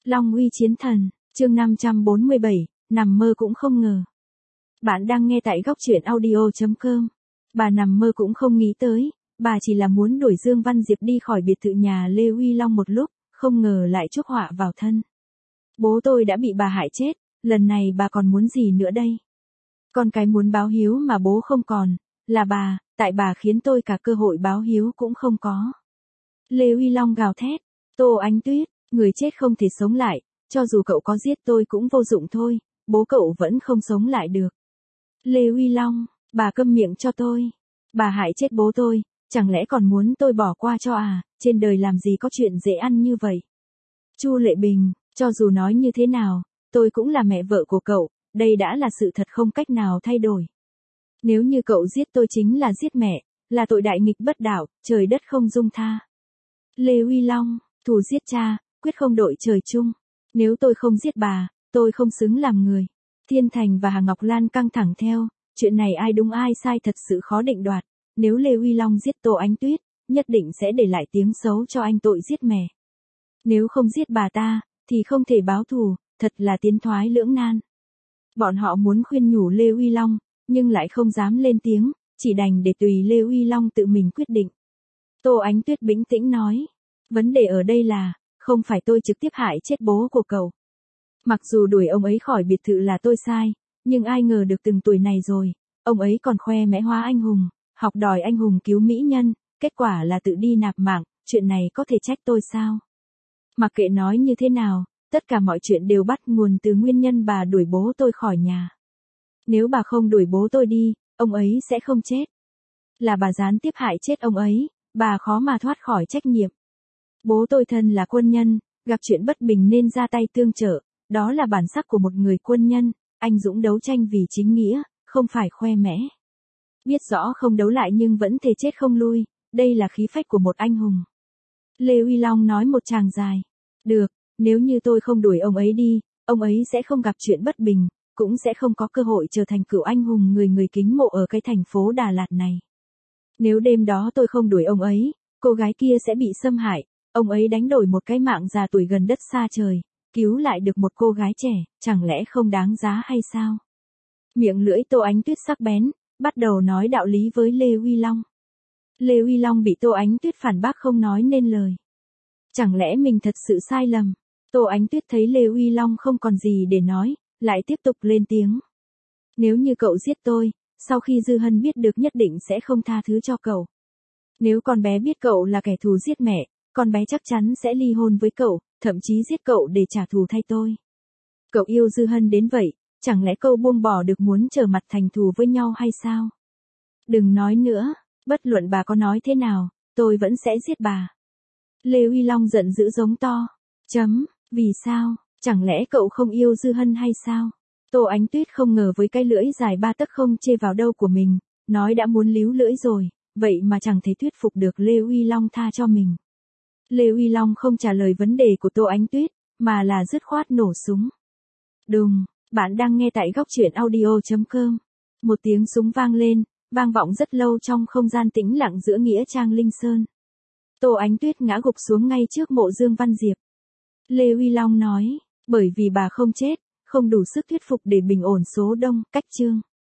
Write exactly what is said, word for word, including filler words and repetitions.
Long uy chiến thần, chương năm trăm bốn mươi bảy, nằm mơ cũng không ngờ. Bạn đang nghe tại góc truyện audio chấm com. Bà nằm mơ cũng không nghĩ tới, bà chỉ là muốn đuổi Dương Văn Diệp đi khỏi biệt thự nhà Lê Uy Long một lúc, không ngờ lại chuốc họa vào thân. Bố tôi đã bị bà hại chết, lần này bà còn muốn gì nữa đây? Con cái muốn báo hiếu mà bố không còn, là bà, tại bà khiến tôi cả cơ hội báo hiếu cũng không có. Lê Uy Long gào thét, Tô Ánh Tuyết, người chết không thể sống lại, cho dù cậu có giết tôi cũng vô dụng thôi, bố cậu vẫn không sống lại được. Lê Uy Long, bà câm miệng cho tôi. Bà hại chết bố tôi, chẳng lẽ còn muốn tôi bỏ qua cho à, trên đời làm gì có chuyện dễ ăn như vậy. Chu Lệ Bình, cho dù nói như thế nào, tôi cũng là mẹ vợ của cậu, đây đã là sự thật không cách nào thay đổi. Nếu như cậu giết tôi chính là giết mẹ, là tội đại nghịch bất đạo, trời đất không dung tha. Lê Uy Long, thù giết cha, quyết không đội trời chung. Nếu tôi không giết bà, tôi không xứng làm người. Thiên Thành và Hà Ngọc Lan căng thẳng theo, chuyện này ai đúng ai sai thật sự khó định đoạt. Nếu Lê Uy Long giết Tô Ánh Tuyết, nhất định sẽ để lại tiếng xấu cho anh tội giết mẹ. Nếu không giết bà ta, thì không thể báo thù, thật là tiến thoái lưỡng nan. Bọn họ muốn khuyên nhủ Lê Uy Long, nhưng lại không dám lên tiếng, chỉ đành để tùy Lê Uy Long tự mình quyết định. Tô Ánh Tuyết bình tĩnh nói, vấn đề ở đây là, không phải tôi trực tiếp hại chết bố của cậu. Mặc dù đuổi ông ấy khỏi biệt thự là tôi sai, nhưng ai ngờ được từng tuổi này rồi, ông ấy còn khoe mẽ hóa anh hùng, học đòi anh hùng cứu mỹ nhân, kết quả là tự đi nạp mạng, chuyện này có thể trách tôi sao? Mặc kệ nói như thế nào, tất cả mọi chuyện đều bắt nguồn từ nguyên nhân bà đuổi bố tôi khỏi nhà. Nếu bà không đuổi bố tôi đi, ông ấy sẽ không chết. Là bà gián tiếp hại chết ông ấy, bà khó mà thoát khỏi trách nhiệm. Bố tôi thân là quân nhân, gặp chuyện bất bình nên ra tay tương trợ, đó là bản sắc của một người quân nhân, anh dũng đấu tranh vì chính nghĩa, không phải khoe mẽ. Biết rõ không đấu lại nhưng vẫn thề chết không lui, đây là khí phách của một anh hùng. Lê Uy Long nói một tràng dài. Được, nếu như tôi không đuổi ông ấy đi, ông ấy sẽ không gặp chuyện bất bình, cũng sẽ không có cơ hội trở thành cựu anh hùng người người kính mộ ở cái thành phố Đà Lạt này. Nếu đêm đó tôi không đuổi ông ấy, cô gái kia sẽ bị xâm hại, ông ấy đánh đổi một cái mạng già tuổi gần đất xa trời, cứu lại được một cô gái trẻ, chẳng lẽ không đáng giá hay sao? Miệng lưỡi Tô Ánh Tuyết sắc bén, bắt đầu nói đạo lý với Lê Uy Long. Lê Uy Long bị Tô Ánh Tuyết phản bác không nói nên lời. Chẳng lẽ mình thật sự sai lầm? Tô Ánh Tuyết thấy Lê Uy Long không còn gì để nói, lại tiếp tục lên tiếng. Nếu như cậu giết tôi, sau khi Dư Hân biết được nhất định sẽ không tha thứ cho cậu. Nếu con bé biết cậu là kẻ thù giết mẹ, con bé chắc chắn sẽ ly hôn với cậu, thậm chí giết cậu để trả thù thay tôi. Cậu yêu Dư Hân đến vậy, chẳng lẽ cậu buông bỏ được muốn trở mặt thành thù với nhau hay sao? Đừng nói nữa, bất luận bà có nói thế nào, tôi vẫn sẽ giết bà. Lê Uy Long giận dữ giống to. Chấm, vì sao, chẳng lẽ cậu không yêu Dư Hân hay sao? Tô Ánh Tuyết không ngờ với cái lưỡi dài ba tấc không chê vào đâu của mình, nói đã muốn líu lưỡi rồi, vậy mà chẳng thể thuyết phục được Lê Uy Long tha cho mình. Lê Uy Long không trả lời vấn đề của Tô Ánh Tuyết, mà là dứt khoát nổ súng. Đùng, bạn đang nghe tại góc truyện audio chấm com. Một tiếng súng vang lên, vang vọng rất lâu trong không gian tĩnh lặng giữa nghĩa trang Linh Sơn. Tô Ánh Tuyết ngã gục xuống ngay trước mộ Dương Văn Diệp. Lê Uy Long nói, bởi vì bà không chết, không đủ sức thuyết phục để bình ổn số đông, cách chương.